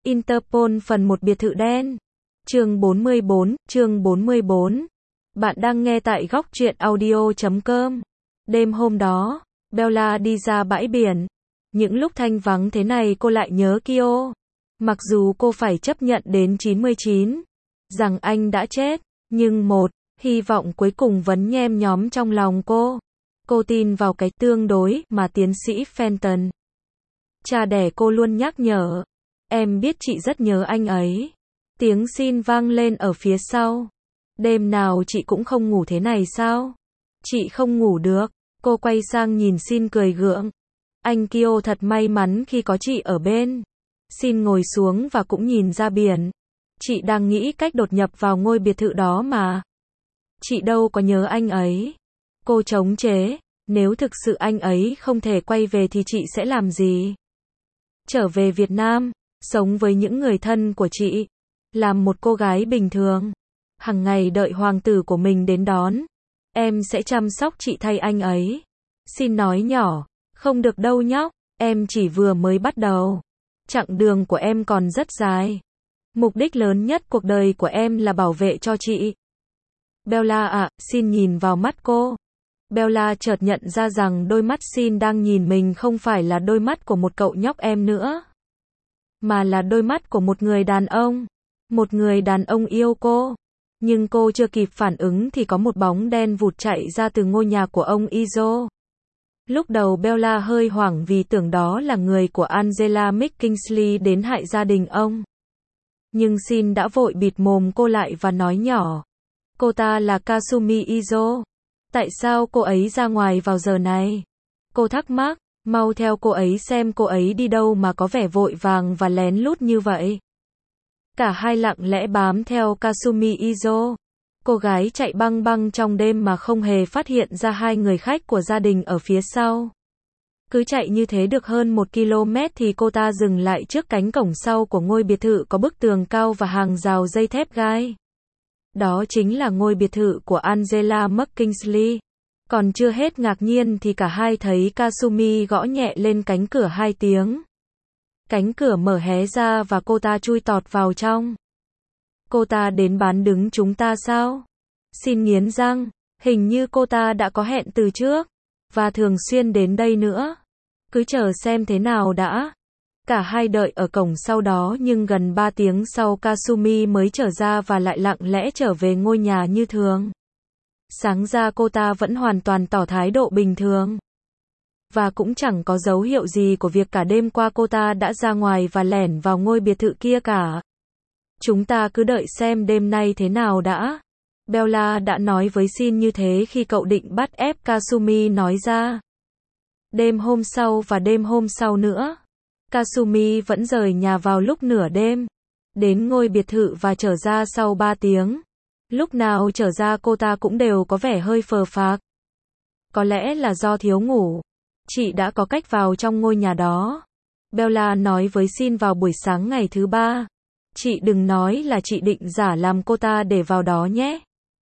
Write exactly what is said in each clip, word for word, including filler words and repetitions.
Interpol phần một biệt thự đen. Chương bốn mươi bốn, chương bốn mươi bốn. Bạn đang nghe tại góc truyện audio chấm com. Đêm hôm đó, Bella đi ra bãi biển. Những lúc thanh vắng thế này cô lại nhớ Kyo. Mặc dù cô phải chấp nhận đến chín mươi chín, rằng anh đã chết, nhưng một, hy vọng cuối cùng vẫn nhem nhóm trong lòng cô. Cô tin vào cái tương đối mà tiến sĩ Fenton, cha đẻ cô luôn nhắc nhở. Em biết chị rất nhớ anh ấy. Tiếng xin vang lên ở phía sau. Đêm nào chị cũng không ngủ thế này sao? Chị không ngủ được. Cô quay sang nhìn Xin cười gượng. Anh Kyo thật may mắn khi có chị ở bên. Xin ngồi xuống và cũng nhìn ra biển. Chị đang nghĩ cách đột nhập vào ngôi biệt thự đó mà. Chị đâu có nhớ anh ấy. Cô chống chế. Nếu thực sự anh ấy không thể quay về thì chị sẽ làm gì? Trở về Việt Nam, sống với những người thân của chị. Làm một cô gái bình thường. Hằng ngày đợi hoàng tử của mình đến đón. Em sẽ chăm sóc chị thay anh ấy. Xin nói nhỏ. Không được đâu nhóc. Em chỉ vừa mới bắt đầu. Chặng đường của em còn rất dài. Mục đích lớn nhất cuộc đời của em là bảo vệ cho chị. Bella ạ, à, Xin nhìn vào mắt cô. Bella chợt nhận ra rằng đôi mắt Xin đang nhìn mình không phải là đôi mắt của một cậu nhóc em nữa. Mà là đôi mắt của một người đàn ông. Một người đàn ông yêu cô. Nhưng cô chưa kịp phản ứng thì có một bóng đen vụt chạy ra từ ngôi nhà của ông Izo. Lúc đầu Bella hơi hoảng vì tưởng đó là người của Angela McKinley đến hại gia đình ông. Nhưng Xin đã vội bịt mồm cô lại và nói nhỏ. Cô ta là Kasumi Izo. Tại sao cô ấy ra ngoài vào giờ này? Cô thắc mắc, mau theo cô ấy xem cô ấy đi đâu mà có vẻ vội vàng và lén lút như vậy. Cả hai lặng lẽ bám theo Kasumi Izo. Cô gái chạy băng băng trong đêm mà không hề phát hiện ra hai người khách của gia đình ở phía sau. Cứ chạy như thế được hơn một ki lô mét thì cô ta dừng lại trước cánh cổng sau của ngôi biệt thự có bức tường cao và hàng rào dây thép gai. Đó chính là ngôi biệt thự của Angela McKinley. Còn chưa hết ngạc nhiên thì cả hai thấy Kasumi gõ nhẹ lên cánh cửa hai tiếng. Cánh cửa mở hé ra và cô ta chui tọt vào trong. Cô ta đến bán đứng chúng ta sao? Xin nghiến răng, hình như cô ta đã có hẹn từ trước, và thường xuyên đến đây nữa. Cứ chờ xem thế nào đã. Cả hai đợi ở cổng sau đó nhưng gần ba tiếng sau Kasumi mới trở ra và lại lặng lẽ trở về ngôi nhà như thường. Sáng ra cô ta vẫn hoàn toàn tỏ thái độ bình thường. Và cũng chẳng có dấu hiệu gì của việc cả đêm qua cô ta đã ra ngoài và lẻn vào ngôi biệt thự kia cả. Chúng ta cứ đợi xem đêm nay thế nào đã. Bella đã nói với Xin như thế khi cậu định bắt ép Kasumi nói ra. Đêm hôm sau và đêm hôm sau nữa. Kasumi vẫn rời nhà vào lúc nửa đêm. Đến ngôi biệt thự và trở ra sau ba tiếng. Lúc nào trở ra cô ta cũng đều có vẻ hơi phờ phạc. Có lẽ là do thiếu ngủ. Chị đã có cách vào trong ngôi nhà đó. Bella nói với Xin vào buổi sáng ngày thứ ba. Chị đừng nói là chị định giả làm cô ta để vào đó nhé.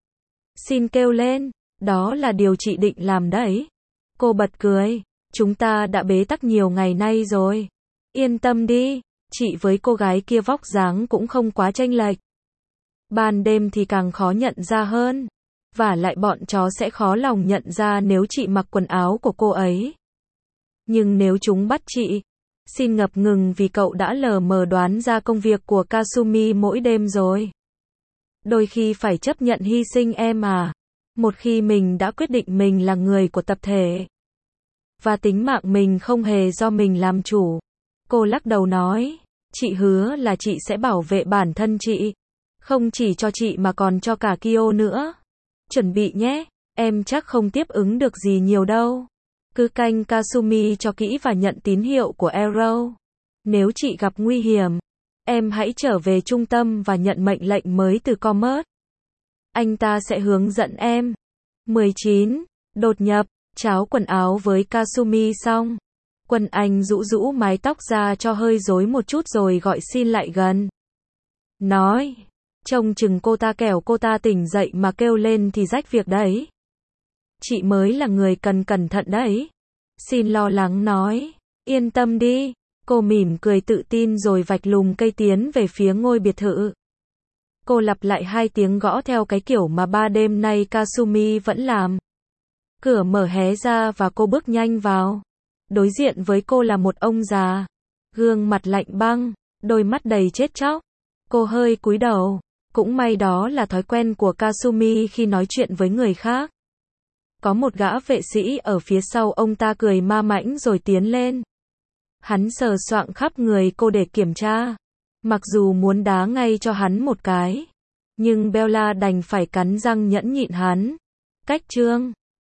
Xin kêu lên. Đó là điều chị định làm đấy. Cô bật cười. Chúng ta đã bế tắc nhiều ngày nay rồi. Yên tâm đi. Chị với cô gái kia vóc dáng cũng không quá chênh lệch. Ban đêm thì càng khó nhận ra hơn. Và lại bọn chó sẽ khó lòng nhận ra nếu chị mặc quần áo của cô ấy. Nhưng nếu chúng bắt chị. Xin ngập ngừng vì cậu đã lờ mờ đoán ra công việc của Kasumi mỗi đêm rồi. Đôi khi phải chấp nhận hy sinh em à. Một khi mình đã quyết định mình là người của tập thể. Và tính mạng mình không hề do mình làm chủ. Cô lắc đầu nói. Chị hứa là chị sẽ bảo vệ bản thân chị. Không chỉ cho chị mà còn cho cả Kyo nữa. Chuẩn bị nhé. Em chắc không tiếp ứng được gì nhiều đâu. Cứ canh Kasumi cho kỹ và nhận tín hiệu của Arrow. Nếu chị gặp nguy hiểm, em hãy trở về trung tâm và nhận mệnh lệnh mới từ Commerce. Anh ta sẽ hướng dẫn em. mười chín. Đột nhập, cháo quần áo với Kasumi xong. Quân Anh rũ rũ mái tóc ra cho hơi rối một chút rồi gọi Xin lại gần. Nói, trông chừng cô ta kẻo cô ta tỉnh dậy mà kêu lên thì rách việc đấy. Chị mới là người cần cẩn thận đấy. Xin lo lắng nói. Yên tâm đi. Cô mỉm cười tự tin rồi vạch lùm cây tiến về phía ngôi biệt thự. Cô lặp lại hai tiếng gõ theo cái kiểu mà ba đêm nay Kasumi vẫn làm. Cửa mở hé ra và cô bước nhanh vào. Đối diện với cô là một ông già. Gương mặt lạnh băng, đôi mắt đầy chết chóc. Cô hơi cúi đầu. Cũng may đó là thói quen của Kasumi khi nói chuyện với người khác. Có một gã vệ sĩ ở phía sau ông ta cười ma mãnh rồi tiến lên. Hắn sờ soạng khắp người cô để kiểm tra. Mặc dù muốn đá ngay cho hắn một cái. Nhưng Bella đành phải cắn răng nhẫn nhịn hắn. Cách chương